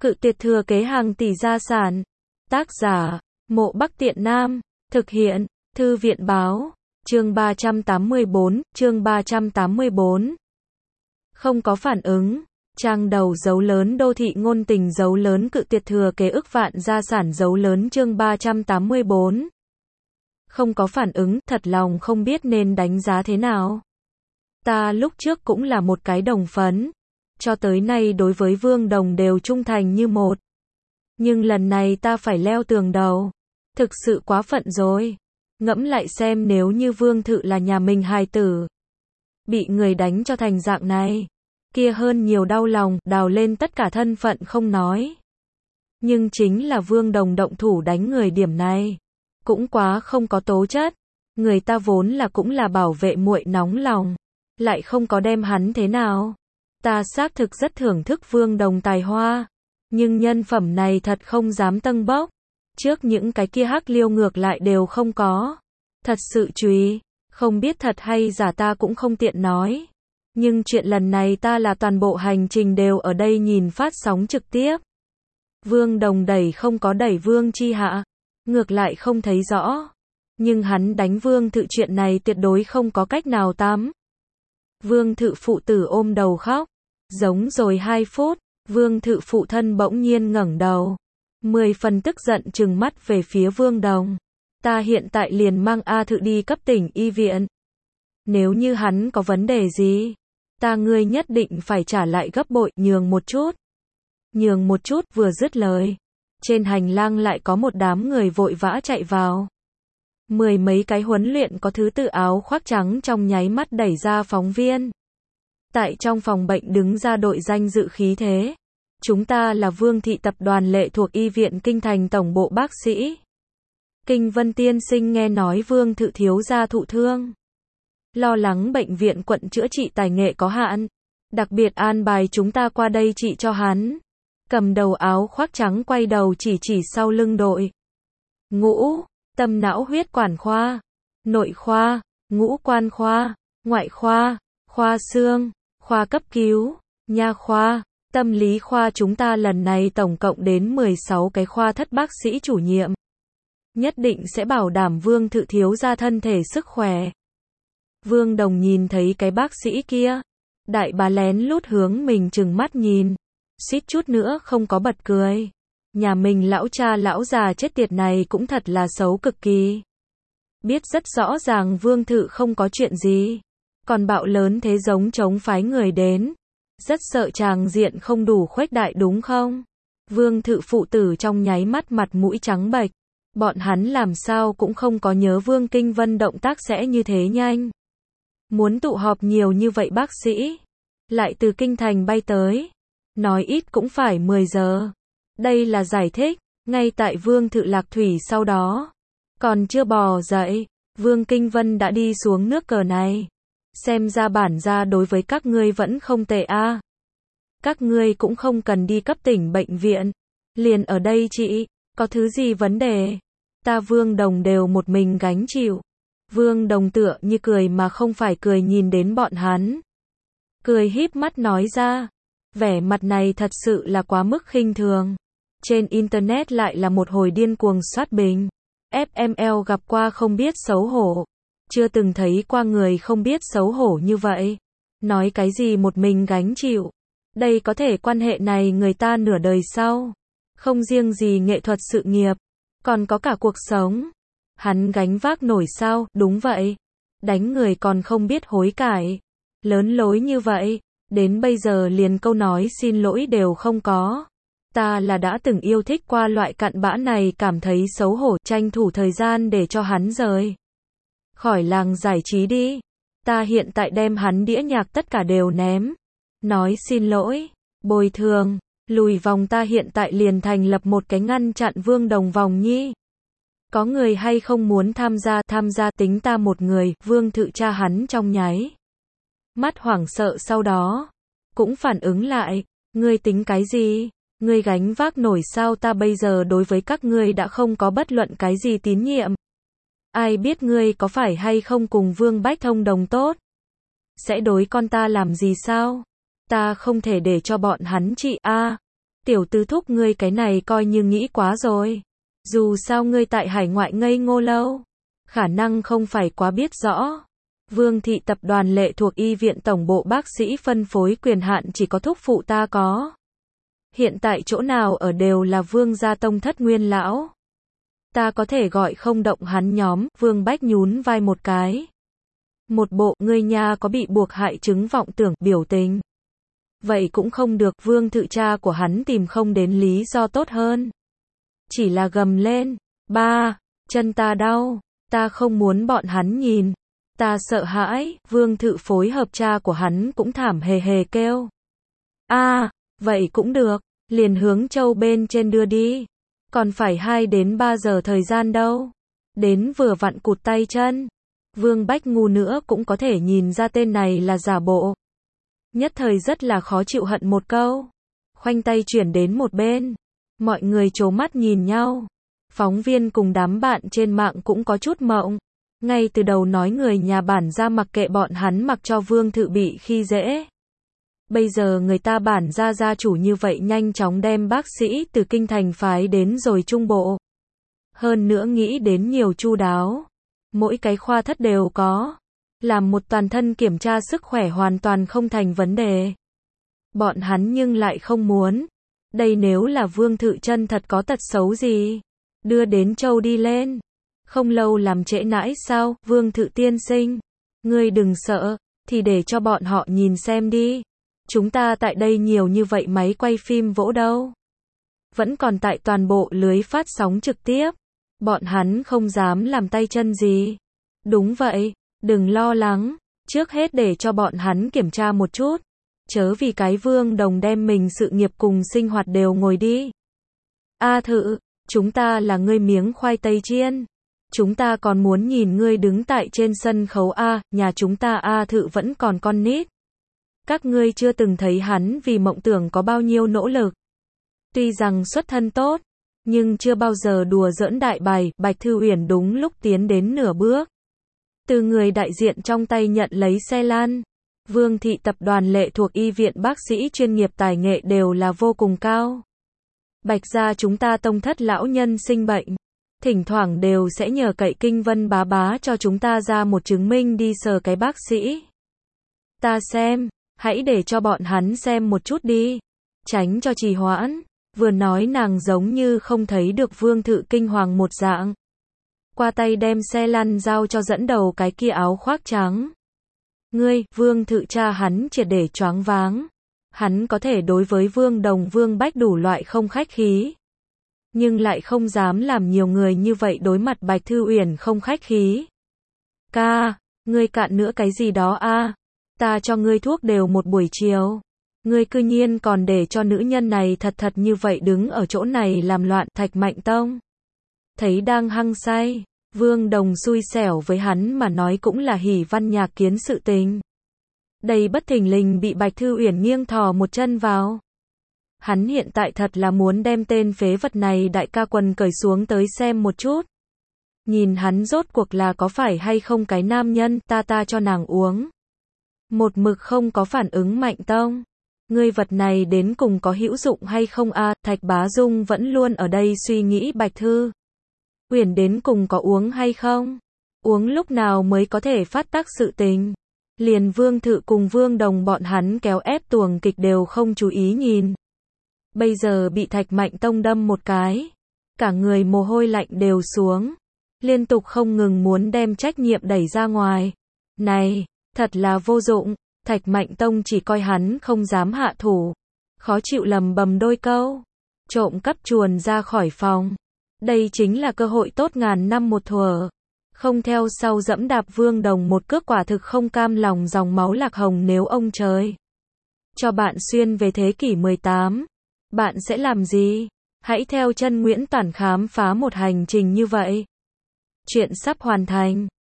Cự tuyệt thừa kế hàng tỷ gia sản. Tác giả, Mộ Bắc Tiện Nam. Thực hiện, Thư viện báo. Chương 384, chương 384. Không có phản ứng. Trang đầu dấu lớn đô thị ngôn tình dấu lớn cự tuyệt thừa kế ức vạn gia sản dấu lớn chương 384. Không có phản ứng, thật lòng không biết nên đánh giá thế nào. Ta lúc trước cũng là một cái đồng phấn. Cho tới nay đối với Vương Đồng đều trung thành như một. Nhưng lần này ta phải leo tường đầu. Thực sự quá phận rồi. Ngẫm lại xem nếu như Vương Thự là nhà mình hài tử. Bị người đánh cho thành dạng này. Kia hơn nhiều đau lòng, đào lên tất cả thân phận không nói. Nhưng chính là Vương Đồng động thủ đánh người điểm này. Cũng quá không có tố chất. Người ta vốn là cũng là bảo vệ muội nóng lòng. Lại không có đem hắn thế nào. Ta xác thực rất thưởng thức Vương Đồng tài hoa. Nhưng nhân phẩm này thật không dám tâng bốc. Trước những cái kia hắc liêu ngược lại đều không có. Thật sự chú ý. Không biết thật hay giả ta cũng không tiện nói. Nhưng chuyện lần này ta là toàn bộ hành trình đều ở đây nhìn phát sóng trực tiếp. Vương Đồng đẩy không có đẩy Vương Chi Hạ. Ngược lại không thấy rõ. Nhưng hắn đánh Vương Thự chuyện này tuyệt đối không có cách nào tắm. Vương Thự phụ tử ôm đầu khóc. Giống rồi 2 phút. Vương Thự phụ thân bỗng nhiên ngẩng đầu. 10 phần tức giận trừng mắt về phía Vương Đồng. Ta hiện tại liền mang A Thự đi cấp tỉnh y viện. Nếu như hắn có vấn đề gì, ta ngươi nhất định phải trả lại gấp bội, nhường một chút. Nhường một chút, vừa dứt lời. Trên hành lang lại có một đám người vội vã chạy vào. 10 mấy cái huấn luyện có thứ tự áo khoác trắng trong nháy mắt đẩy ra phóng viên. Tại trong phòng bệnh đứng ra đội danh dự khí thế. Chúng ta là Vương Thị tập đoàn lệ thuộc y viện Kinh Thành tổng bộ bác sĩ. Kinh Vân tiên sinh nghe nói Vương Thự thiếu gia thụ thương. Lo lắng bệnh viện quận chữa trị tài nghệ có hạn. Đặc biệt an bài chúng ta qua đây trị cho hắn. Cầm đầu áo khoác trắng quay đầu chỉ sau lưng đội. Ngũ, tâm não huyết quản khoa, nội khoa, ngũ quan khoa, ngoại khoa, khoa xương, khoa cấp cứu, nha khoa, tâm lý khoa chúng ta lần này tổng cộng đến 16 cái khoa thất bác sĩ chủ nhiệm. Nhất định sẽ bảo đảm Vương Thự thiếu gia thân thể sức khỏe. Vương Đồng nhìn thấy cái bác sĩ kia. Đại bá lén lút hướng mình trừng mắt nhìn. Suýt chút nữa không có bật cười. Nhà mình lão cha lão già chết tiệt này cũng thật là xấu cực kỳ. Biết rất rõ ràng Vương Thự không có chuyện gì. Còn bạo lớn thế giống chống phái người đến. Rất sợ tràng diện không đủ khuếch đại đúng không? Vương Thự phụ tử trong nháy mắt mặt mũi trắng bệch. Bọn hắn làm sao cũng không có nhớ Vương Kinh Vân động tác sẽ như thế nhanh. Muốn tụ họp nhiều như vậy bác sĩ. Lại từ Kinh Thành bay tới. Nói ít cũng phải 10 giờ. Đây là giải thích. Ngay tại Vương Thự lạc thủy sau đó. Còn chưa bò dậy. Vương Kinh Vân đã đi xuống nước cờ này. Xem ra bản ra đối với các ngươi vẫn không tệ a. Các ngươi cũng không cần đi cấp tỉnh bệnh viện. Liền ở đây chị. Có thứ gì vấn đề? Ta Vương Đồng đều một mình gánh chịu. Vương Đồng tựa như cười mà không phải cười nhìn đến bọn hắn. Cười híp mắt nói ra. Vẻ mặt này thật sự là quá mức khinh thường. Trên internet lại là một hồi điên cuồng soát bình. FML gặp qua không biết xấu hổ. Chưa từng thấy qua người không biết xấu hổ như vậy. Nói cái gì một mình gánh chịu. Đây có thể quan hệ này người ta nửa đời sau. Không riêng gì nghệ thuật sự nghiệp. Còn có cả cuộc sống. Hắn gánh vác nổi sao, đúng vậy. Đánh người còn không biết hối cải. Lớn lối như vậy. Đến bây giờ liền câu nói xin lỗi đều không có. Ta là đã từng yêu thích qua loại cặn bã này cảm thấy xấu hổ. Tranh thủ thời gian để cho hắn rời khỏi làng giải trí đi. Ta hiện tại đem hắn đĩa nhạc tất cả đều ném. Nói xin lỗi. Bồi thường. Lùi vòng ta hiện tại liền thành lập một cái ngăn chặn Vương Đồng vòng nhi. Có người hay không muốn tham gia tính ta một người. Vương Thự cha hắn trong nháy mắt hoảng sợ sau đó. Cũng phản ứng lại. Ngươi tính cái gì? Ngươi gánh vác nổi sao ta bây giờ đối với các ngươi đã không có bất luận cái gì tín nhiệm. Ai biết ngươi có phải hay không cùng Vương Bách thông đồng tốt? Sẽ đối con ta làm gì sao? Ta không thể để cho bọn hắn trị a. Tiểu tứ thúc ngươi cái này coi như nghĩ quá rồi. Dù sao ngươi tại hải ngoại ngây ngô lâu, khả năng không phải quá biết rõ. Vương thị tập đoàn lệ thuộc y viện tổng bộ bác sĩ phân phối quyền hạn chỉ có thúc phụ ta có. Hiện tại chỗ nào ở đều là Vương gia tông thất nguyên lão. Ta có thể gọi không động hắn nhóm, Vương Bách nhún vai một cái. Một bộ, ngươi nha có bị buộc hại chứng vọng tưởng, biểu tình. Vậy cũng không được, Vương Thự cha của hắn tìm không đến lý do tốt hơn. Chỉ là gầm lên, ba, chân ta đau, ta không muốn bọn hắn nhìn. Ta sợ hãi, Vương Thự phối hợp cha của hắn cũng thảm hề hề kêu. Vậy cũng được, liền hướng châu bên trên đưa đi. Còn phải 2 đến 3 giờ thời gian đâu. Đến vừa vặn cụt tay chân. Vương Bách ngu nữa cũng có thể nhìn ra tên này là giả bộ. Nhất thời rất là khó chịu hận một câu. Khoanh tay chuyển đến một bên. Mọi người trố mắt nhìn nhau. Phóng viên cùng đám bạn trên mạng cũng có chút mộng. Ngay từ đầu nói người nhà bản gia mặc kệ bọn hắn mặc cho Vương Thự bị khi dễ. Bây giờ người ta bản gia gia chủ như vậy nhanh chóng đem bác sĩ từ kinh thành phái đến rồi Trung Bộ. Hơn nữa nghĩ đến nhiều chu đáo. Mỗi cái khoa thất đều có. Làm một toàn thân kiểm tra sức khỏe hoàn toàn không thành vấn đề. Bọn hắn nhưng lại không muốn. Đây nếu là Vương Thự chân thật có tật xấu gì. Đưa đến châu đi lên. Không lâu làm trễ nãi sao, Vương Thự tiên sinh. Ngươi đừng sợ, thì để cho bọn họ nhìn xem đi. Chúng ta tại đây nhiều như vậy máy quay phim vỗ đâu. Vẫn còn tại toàn bộ lưới phát sóng trực tiếp. Bọn hắn không dám làm tay chân gì. Đúng vậy, đừng lo lắng. Trước hết để cho bọn hắn kiểm tra một chút. Chớ vì cái Vương Đồng đem mình sự nghiệp cùng sinh hoạt đều ngồi đi. Thự, chúng ta là ngươi miếng khoai tây chiên. Chúng ta còn muốn nhìn ngươi đứng tại trên sân khấu nhà chúng ta Thự vẫn còn con nít. Các ngươi chưa từng thấy hắn vì mộng tưởng có bao nhiêu nỗ lực. Tuy rằng xuất thân tốt, nhưng chưa bao giờ đùa giỡn đại bài. Bạch Thư Uyển đúng lúc tiến đến nửa bước. Từ người đại diện trong tay nhận lấy xe lăn. Vương thị tập đoàn lệ thuộc y viện bác sĩ chuyên nghiệp tài nghệ đều là vô cùng cao. Bạch gia chúng ta tông thất lão nhân sinh bệnh. Thỉnh thoảng đều sẽ nhờ cậy Kinh Vân bá bá cho chúng ta ra một chứng minh đi sờ cái bác sĩ. Ta xem, hãy để cho bọn hắn xem một chút đi. Tránh cho trì hoãn. Vừa nói nàng giống như không thấy được Vương Thự kinh hoàng một dạng. Qua tay đem xe lăn giao cho dẫn đầu cái kia áo khoác trắng. Ngươi, Vương Thự cha hắn triệt để choáng váng. Hắn có thể đối với Vương Đồng Vương Bách đủ loại không khách khí. Nhưng lại không dám làm nhiều người như vậy đối mặt Bạch Thư Uyển không khách khí. Ngươi cạn nữa cái gì đó ta cho ngươi thuốc đều một buổi chiều. Ngươi cư nhiên còn để cho nữ nhân này thật như vậy đứng ở chỗ này làm loạn. Thạch Mạnh Tông thấy đang hăng say, Vương Đồng xui xẻo với hắn mà nói cũng là hỉ văn nhạc kiến sự tình. Đây bất thình lình bị Bạch Thư Uyển nghiêng thò một chân vào. Hắn hiện tại thật là muốn đem tên phế vật này đại ca quần cởi xuống tới xem một chút. Nhìn hắn rốt cuộc là có phải hay không cái nam nhân, ta cho nàng uống. Một mực không có phản ứng. Mạnh Tông, ngươi vật này đến cùng có hữu dụng hay không Thạch Bá Dung vẫn luôn ở đây suy nghĩ Bạch Thư Uyển đến cùng có uống hay không. Uống lúc nào mới có thể phát tác sự tình. Liền Vương Thự cùng Vương Đồng bọn hắn kéo ép tuồng kịch đều không chú ý nhìn. Bây giờ bị Thạch Mạnh Tông đâm một cái. Cả người mồ hôi lạnh đều xuống. Liên tục không ngừng muốn đem trách nhiệm đẩy ra ngoài. Này, thật là vô dụng. Thạch Mạnh Tông chỉ coi hắn không dám hạ thủ. Khó chịu lầm bầm đôi câu. Trộm cắp chuồn ra khỏi phòng. Đây chính là cơ hội tốt ngàn năm một thuở. Không theo sau dẫm đạp Vương Đồng một cước quả thực không cam lòng dòng máu lạc hồng. Nếu ông trời cho bạn xuyên về thế kỷ 18, bạn sẽ làm gì? Hãy theo chân Nguyễn Toản khám phá một hành trình như vậy. Chuyện sắp hoàn thành.